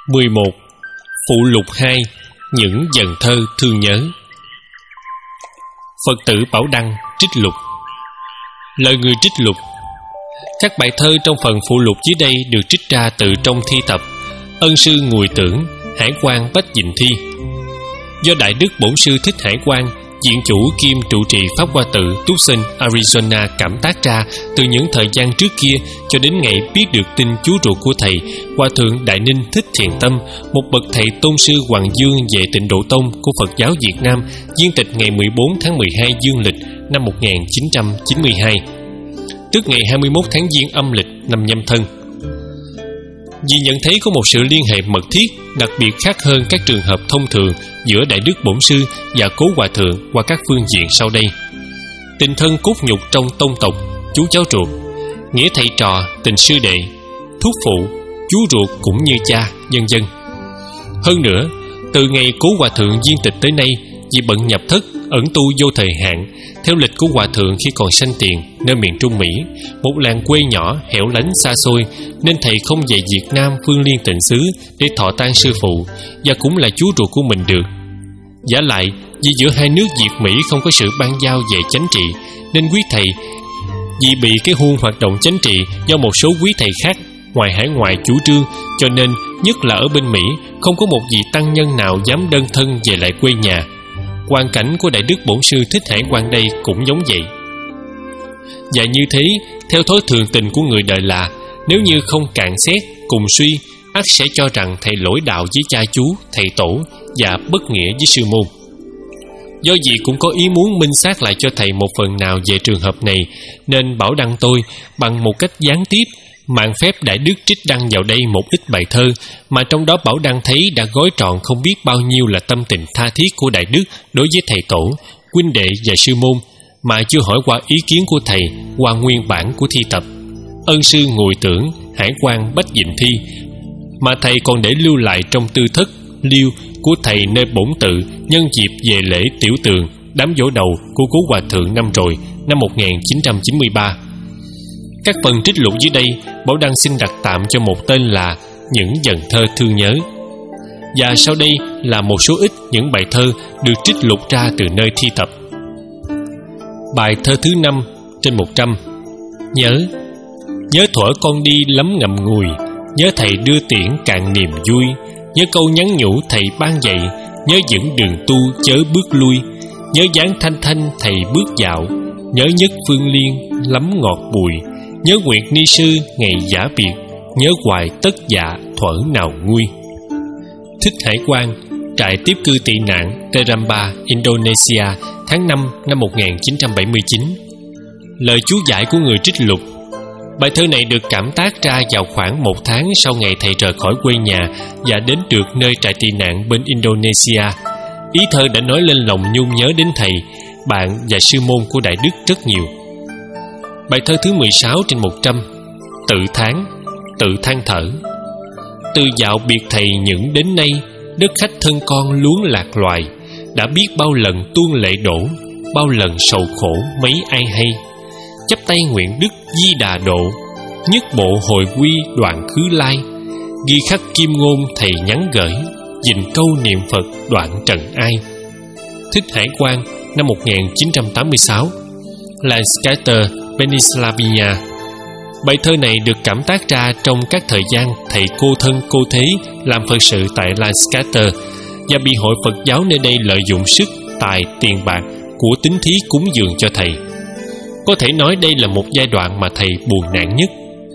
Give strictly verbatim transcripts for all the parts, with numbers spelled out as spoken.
mười một. Phụ lục hai. Những dần thơ thương nhớ. Phật tử Bảo Đăng trích lục. Lời người trích lục. Các bài thơ trong phần phụ lục dưới đây được trích ra từ trong thi tập Ân sư Ngùi Tưởng, Hải Quan Bách Dịnh Thi, do Đại Đức Bổn sư Thích Hải Quan, Diện chủ kiêm trụ trì Pháp Hoa Tự, Tucson, Arizona cảm tác ra từ những thời gian trước kia cho đến ngày biết được tin chú ruột của thầy, Hòa thượng Đại Ninh Thích Thiền Tâm, một bậc thầy tôn sư Hoàng Dương về Tịnh Độ Tông của Phật giáo Việt Nam, viên tịch ngày mười bốn tháng mười hai dương lịch năm một nghìn chín trăm chín mươi hai, tức ngày hai mươi mốt tháng Giêng âm lịch năm Nhâm Thân. Vì nhận thấy có một sự liên hệ mật thiết, đặc biệt khác hơn các trường hợp thông thường giữa Đại Đức Bổn sư và Cố Hòa thượng qua các phương diện sau đây: tình thân cốt nhục trong tông tộc, chú cháu ruột; nghĩa thầy trò, tình sư đệ; thúc phụ, chú ruột cũng như cha, vân vân. Hơn nữa, từ ngày Cố Hòa thượng viên tịch tới nay, vì bận nhập thất, ẩn tu vô thời hạn, theo lịch của Hòa thượng khi còn sanh tiền nơi miền Trung Mỹ, một làng quê nhỏ hẻo lánh xa xôi, nên thầy không về Việt Nam Phương Liên Tịnh xứ để thọ tang sư phụ và cũng là chú ruột của mình được. Vả lại, vì giữa hai nước Việt Mỹ không có sự ban giao về chánh trị, nên quý thầy vì bị cái huông hoạt động chánh trị do một số quý thầy khác ngoài hải ngoại chủ trương, cho nên nhất là ở bên Mỹ không có một vị tăng nhân nào dám đơn thân về lại quê nhà. Hoàn cảnh của Đại Đức Bổn sư Thích Hải Quan đây cũng giống vậy. Và như thế, theo thói thường tình của người đời là, nếu như không cạn xét, cùng suy, ắt sẽ cho rằng thầy lỗi đạo với cha chú, thầy tổ và bất nghĩa với sư môn. Do gì cũng có ý muốn minh xác lại cho thầy một phần nào về trường hợp này, nên Bảo Đăng tôi bằng một cách gián tiếp mạn phép Đại Đức trích đăng vào đây một ít bài thơ mà trong đó Bảo Đăng thấy đã gói trọn không biết bao nhiêu là tâm tình tha thiết của Đại Đức đối với thầy tổ, huynh đệ và sư môn, mà chưa hỏi qua ý kiến của thầy qua nguyên bản của thi tập Ân sư Ngùi Tưởng, Hải Quan Bách Dịnh Thi, mà thầy còn để lưu lại trong tư thất liêu của thầy nơi bổn tự nhân dịp về lễ tiểu tường đám dỗ đầu của Cố Hòa thượng năm rồi, năm một nghìn chín trăm chín mươi ba. Các phần trích lục dưới đây, Bảo Đăng xin đặt tạm cho một tên là Những dần thơ thương nhớ. Và sau đây là một số ít những bài thơ được trích lục ra từ nơi thi tập. Bài thơ thứ năm trên một trăm. Nhớ. Nhớ thuở con đi lắm ngậm ngùi, nhớ thầy đưa tiễn cạn niềm vui, nhớ câu nhắn nhủ thầy ban dạy, nhớ vững đường tu chớ bước lui, nhớ dáng thanh thanh thầy bước dạo, nhớ nhất Phương Liên lắm ngọt bùi, nhớ nguyệt ni sư ngày giả biệt, nhớ hoài tất dạ thuở nào nguôi. Thích Hải Quan, trại tiếp cư tị nạn Teramba, Indonesia, tháng năm năm một nghìn chín trăm bảy mươi chín. Lời chú giải của người trích lục. Bài thơ này được cảm tác ra vào khoảng một tháng sau ngày thầy rời khỏi quê nhà và đến được nơi trại tị nạn bên Indonesia. Ý thơ đã nói lên lòng nhung nhớ đến thầy, bạn và sư môn của Đại Đức rất nhiều. Bài thơ thứ mười sáu trên một trăm. Tự tháng, tự than thở. Từ dạo biệt thầy những đến nay, đất khách thân con luống lạc loài, đã biết bao lần tuôn lệ đổ, bao lần sầu khổ mấy ai hay. Chắp tay nguyện đức Di Đà độ, nhất bộ hồi quy đoạn khứ lai, ghi khắc kim ngôn thầy nhắn gửi, dình câu niệm Phật đoạn trần ai. Thích Hải Quan, năm một nghìn chín trăm tám mươi sáu. Lancaster, Pennsylvania. Bài thơ này được cảm tác ra trong các thời gian thầy cô thân cô thế làm Phật sự tại Lancaster và bị hội Phật giáo nơi đây lợi dụng sức, tài, tiền bạc của tín thí cúng dường cho thầy. Có thể nói đây là một giai đoạn mà thầy buồn nạn nhất.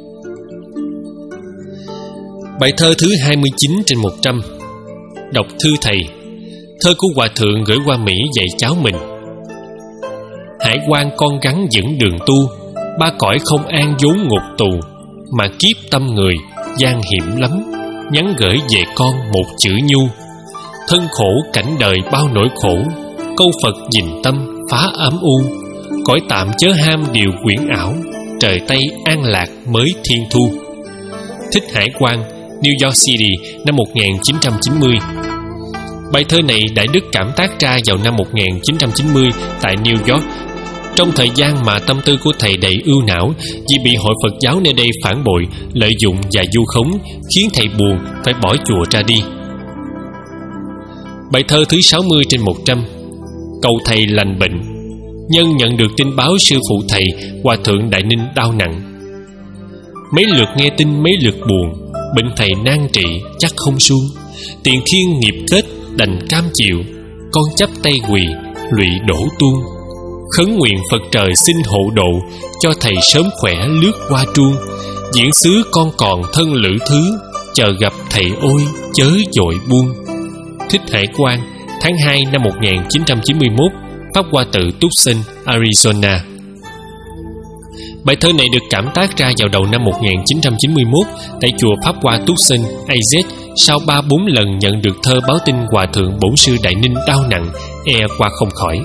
Bài thơ thứ hai mươi chín trên một trăm. Đọc thư thầy. Thơ của Hòa thượng gửi qua Mỹ dạy cháu mình. Hải Quan con gắng vững đường tu, ba cõi không an vốn ngục tù, mà kiếp tâm người gian hiểm lắm, nhắn gửi về con một chữ nhu. Thân khổ cảnh đời bao nỗi khổ, câu Phật dình tâm phá ám u. Cõi tạm chớ ham điều quyển ảo, trời Tây an lạc mới thiên thu. Thích Hải Quan, New York City, năm một nghìn chín trăm chín mươi. Bài thơ này Đại Đức cảm tác ra vào năm một nghìn chín trăm chín mươi tại New York Trong thời gian mà tâm tư của thầy đầy ưu não vì bị hội Phật giáo nơi đây phản bội, lợi dụng và vu khống, khiến thầy buồn phải bỏ chùa ra đi. Bài thơ thứ sáu mươi trên một trăm. Cầu thầy lành bệnh. Nhân nhận được tin báo sư phụ thầy Hòa thượng Đại Ninh đau nặng. Mấy lượt nghe tin mấy lượt buồn, bệnh thầy nan trị chắc không suông. Tiền khiên nghiệp kết đành cam chịu, con chắp tay quỳ lụy đổ tuôn. Khấn nguyện Phật trời xin hộ độ, cho thầy sớm khỏe lướt qua truông. Diễn xứ con còn thân lữ thứ, chờ gặp thầy ôi chớ dội buông. Thích Hải Quang, tháng hai năm một nghìn chín trăm chín mươi mốt, Pháp Hoa Tự, Tucson, Arizona. Bài thơ này được cảm tác ra vào đầu năm một nghìn chín trăm chín mươi mốt tại chùa Pháp Hoa Tucson, a zét, sau ba bốn lần nhận được thơ báo tin Hòa thượng Bổn sư Đại Ninh đau nặng, e qua không khỏi.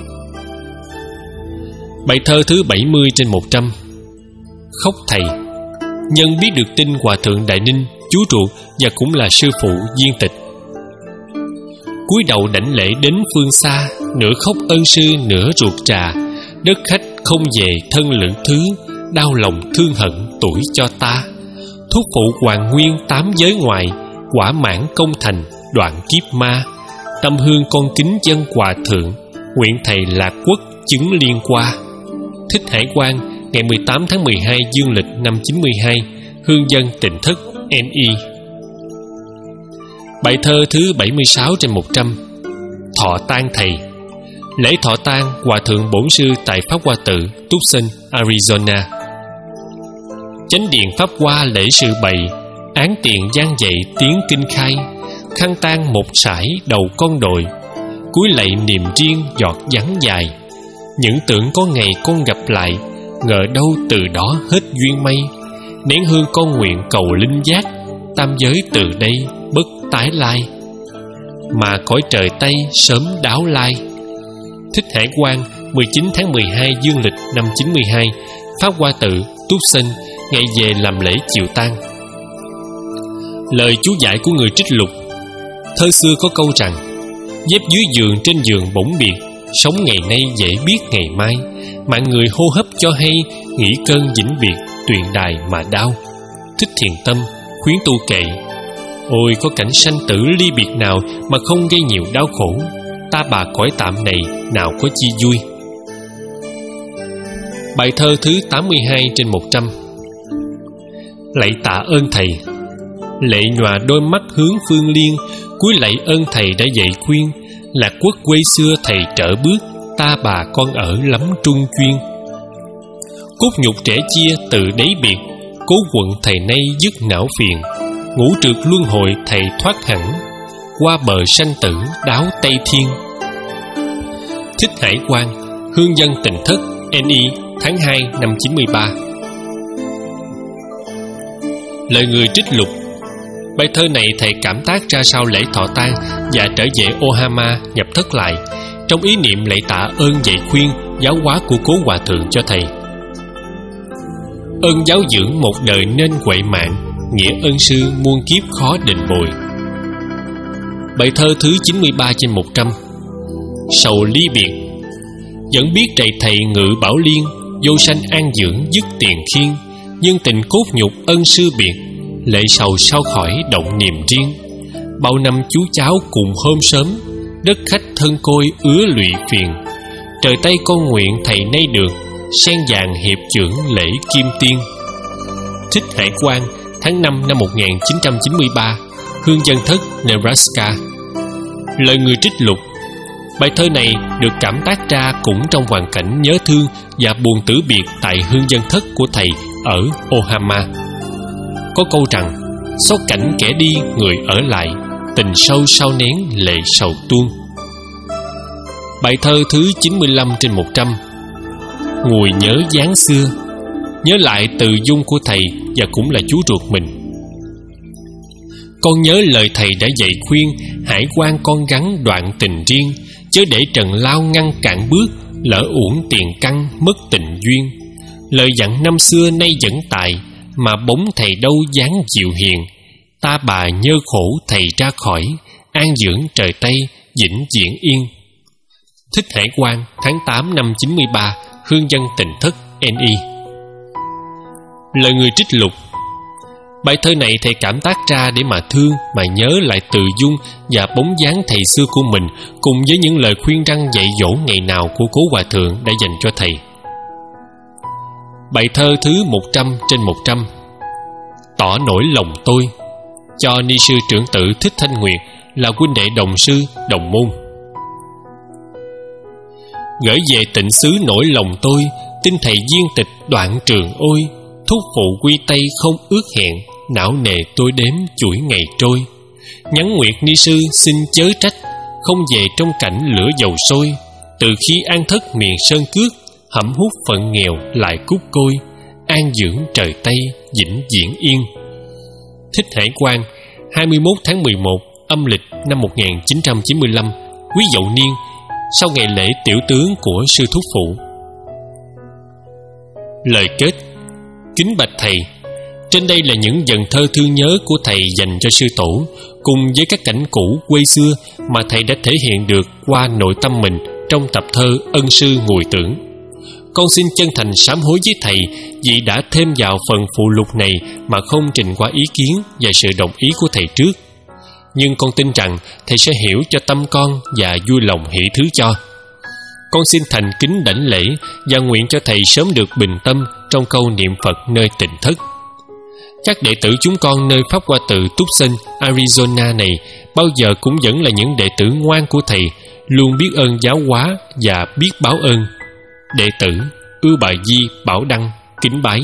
Bài thơ thứ bảy mươi trên một trăm. Khóc thầy. Nhân biết được tin Hòa thượng Đại Ninh, chú ruột và cũng là sư phụ viên tịch, cúi đầu đảnh lễ đến phương xa, nửa khóc ân sư nửa ruột trà. Đất khách không về thân lữ thứ, đau lòng thương hận tuổi cho ta. Thúc phụ hoàng nguyên tám giới ngoài, quả mãn công thành đoạn kiếp ma. Tâm hương con kính dân Hòa thượng, nguyện thầy lạc quốc chứng liên qua. Thích Hải Quang, ngày mười tám tháng mười hai dương lịch năm chín mươi hai, hương dân Tịnh Thất, en i. Bài thơ thứ bảy mươi sáu trên một trăm. Thọ tang thầy. Lễ thọ tang Hòa thượng Bổn sư tại Pháp Hoa Tự, Tucson, Arizona. Chánh điện Pháp Hoa lễ sự bày, án tiền gian dạy tiếng kinh khai. Khăn tang một sải đầu con đội, cúi lạy niềm riêng giọt vắng dài. Những tưởng có ngày con gặp lại, ngờ đâu từ đó hết duyên mây. Nén hương con nguyện cầu linh giác, tam giới từ đây bất tái lai. Mà cõi trời Tây sớm đáo lai. Thích Hải Quang, mười chín tháng mười hai dương lịch năm chín mươi hai, Pháp Hoa Tự, Tucson, ngày về làm lễ chiều tang. Lời chú giải của người trích lục. Thơ xưa có câu rằng: dép dưới giường trên giường bỗng biệt, sống ngày nay dễ biết ngày mai. Mạng người hô hấp cho hay, nghĩ cơn vĩnh biệt, tuyền đài mà đau. Thích Thiền Tâm, khuyến tu kệ. Ôi có cảnh sanh tử ly biệt nào mà không gây nhiều đau khổ. Ta bà cõi tạm này nào có chi vui. Bài thơ thứ tám mươi hai trên một trăm. Lạy tạ ơn thầy. Lệ nhòa đôi mắt hướng phương liên, cúi lạy ơn thầy đã dạy khuyên. Lạc quốc quê xưa thầy trở bước, ta bà con ở lắm trung chuyên. Cốt nhục trẻ chia từ đấy biệt, cố quận thầy nay dứt não phiền. Ngũ trượt luân hồi thầy thoát hẳn, qua bờ sanh tử đáo Tây Thiên. Thích Hải Quang, hương dân Tịnh Thất, en i, tháng hai năm chín mươi ba. Lời người trích lục. Bài thơ này thầy cảm tác ra sau lễ thọ tang và trở về Ohama nhập thất lại, trong ý niệm lạy tạ ơn dạy khuyên giáo hóa của cố Hòa thượng cho thầy. Ơn giáo dưỡng một đời nên quậy mạng, nghĩa ân sư muôn kiếp khó định bồi. Bài thơ thứ chín mươi ba trên một trăm. Sầu ly biệt. Vẫn biết trầy thầy ngự bảo liên, vô sanh an dưỡng dứt tiền khiên. Nhưng tình cốt nhục ân sư biệt, lệ sầu sao khỏi động niềm riêng. Bao năm chú cháu cùng hôm sớm, đất khách thân côi ứa lụy phiền. Trời Tây con nguyện thầy nay được, sen vàng hiệp trưởng lễ kim tiên. Thích Hải Quang, tháng năm năm một nghìn chín trăm chín mươi ba, hương dân Thất, Nebraska. Lời người trích lục. Bài thơ này được cảm tác ra cũng trong hoàn cảnh nhớ thương và buồn tử biệt tại hương dân Thất của thầy ở Ohama. Có câu rằng: xót cảnh kẻ đi người ở lại, tình sâu sao nén lệ sầu tuôn. Bài thơ thứ chín mươi lăm trên một trăm. Ngùi nhớ dáng xưa. Nhớ lại từ dung của thầy và cũng là chú ruột mình. Con nhớ lời thầy đã dạy khuyên, Hải Quan con gắn đoạn tình riêng, chớ để trần lao ngăn cản bước, lỡ uổng tiền căn mất tình duyên. Lời dặn năm xưa nay vẫn tại, mà bóng thầy đâu dáng dịu hiền. Ta bà nhơ khổ thầy ra khỏi, an dưỡng trời Tây vĩnh viễn yên. Thích Hải Quang, tháng tám năm chín mươi ba, Hương dân tình thất en i. Lời người trích lục. Bài thơ này thầy cảm tác ra để mà thương, mà nhớ lại Từ Dung và bóng dáng thầy xưa của mình, cùng với những lời khuyên răn dạy dỗ ngày nào của cố hòa thượng đã dành cho thầy. Bài thơ thứ một trăm trên một trăm. Tỏ nỗi lòng tôi, cho ni sư trưởng tử Thích Thanh Nguyệt, là huynh đệ đồng sư đồng môn. Gửi về tịnh xứ nỗi lòng tôi, tin thầy viên tịch đoạn trường ôi. Thúc phụ quy tây không ước hẹn, não nề tôi đếm chuỗi ngày trôi. Nhắn nguyệt ni sư xin chớ trách, không về trong cảnh lửa dầu sôi. Từ khi an thất miền sơn cước, hẩm hút phận nghèo lại cút côi. An dưỡng trời Tây vĩnh viễn yên. Thích Hải Quang, hai mươi mốt tháng mười một âm lịch năm một nghìn chín trăm chín mươi lăm, Quý Dậu Niên, sau ngày lễ tiểu tướng của sư thúc phụ. Lời kết. Kính bạch thầy, trên đây là những dần thơ thương nhớ của thầy dành cho sư tổ, cùng với các cảnh cũ quê xưa mà thầy đã thể hiện được qua nội tâm mình trong tập thơ Ân Sư Ngùi Tưởng. Con xin chân thành sám hối với thầy vì đã thêm vào phần phụ lục này mà không trình qua ý kiến và sự đồng ý của thầy trước. Nhưng con tin rằng thầy sẽ hiểu cho tâm con và vui lòng hỷ thứ cho. Con xin thành kính đảnh lễ và nguyện cho thầy sớm được bình tâm trong câu niệm Phật nơi tịnh thất. Các đệ tử chúng con nơi Pháp Hoa Tự Tucson, Arizona này bao giờ cũng vẫn là những đệ tử ngoan của thầy, luôn biết ơn giáo hóa và biết báo ơn. Đệ tử Ưu Bà Di Bảo Đăng kính bái.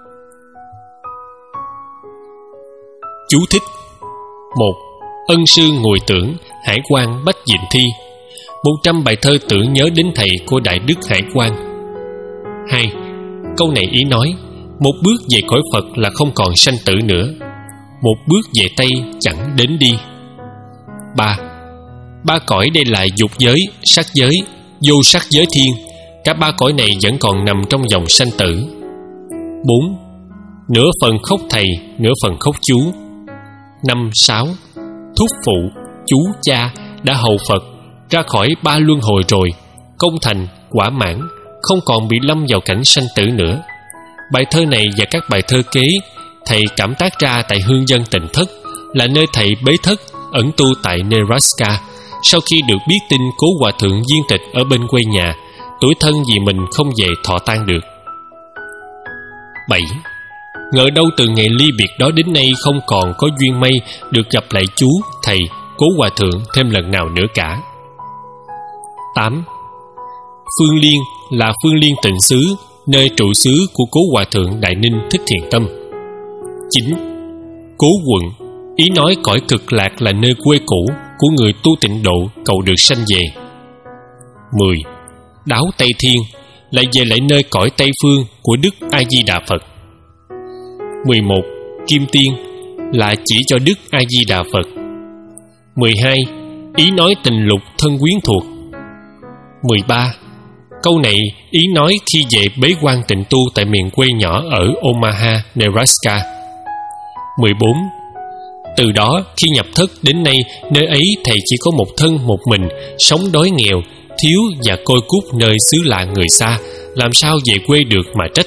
Chú thích. Một. Ân Sư Ngùi Tưởng, Hải Quang Bách Dịnh Thi. Một trăm bài thơ tưởng nhớ đến thầy của Đại Đức Hải Quang. Hai. Câu này ý nói, một bước về cõi Phật là không còn sanh tử nữa, một bước về Tây chẳng đến đi. Ba. Ba cõi đây là dục giới, sắc giới, vô sắc giới thiên. Cả ba cõi này vẫn còn nằm trong dòng sanh tử. Bốn. Nửa phần khóc thầy, nửa phần khóc chú. Năm. Sáu. Thúc phụ, chú cha đã hầu Phật ra khỏi ba luân hồi rồi, công thành, quả mãn, không còn bị lâm vào cảnh sanh tử nữa. Bài thơ này và các bài thơ kế thầy cảm tác ra tại Hương Dân Tịnh Thất, là nơi thầy bế thất ẩn tu tại Nebraska, sau khi được biết tin cố hòa thượng viên tịch ở bên quê nhà, tủi thân vì mình không về thọ tang được. Bảy. Ngờ đâu từ ngày ly biệt đó đến nay không còn có duyên may được gặp lại chú, thầy, cố hòa thượng thêm lần nào nữa cả. Tám. Phương Liên là Phương Liên Tịnh Xứ, nơi trụ xứ của cố hòa thượng Đại Ninh Thích Thiền Tâm. Chín. Cố quận, ý nói cõi cực lạc là nơi quê cũ của người tu tịnh độ cầu được sanh về. Mười. Đáo Tây Thiên, lại về lại nơi cõi Tây Phương của Đức A Di Đà Phật. Mười một. Kim Tiên, là chỉ cho Đức A Di Đà Phật. Mười hai. Ý nói tình lục thân quyến thuộc. Mười ba. Câu này ý nói khi về bế quan tịnh tu tại miền quê nhỏ ở Omaha, Nebraska. Mười bốn. Từ đó khi nhập thất đến nay, nơi ấy thầy chỉ có một thân một mình, sống đói nghèo, thiếu và côi cút nơi xứ lạ người xa, làm sao về quê được mà trách.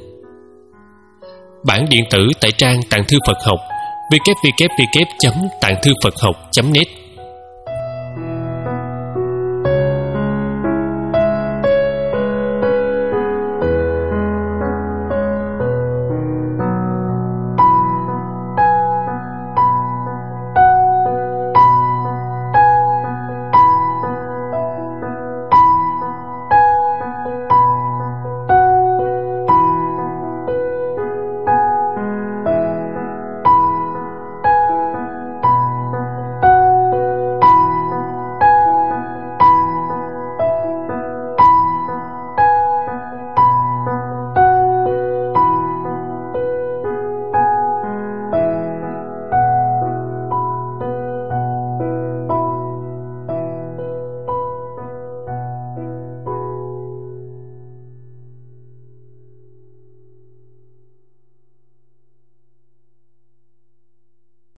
Bản điện tử tại trang Tạng Thư Phật Học w w w chấm tạng thư phật học chấm net.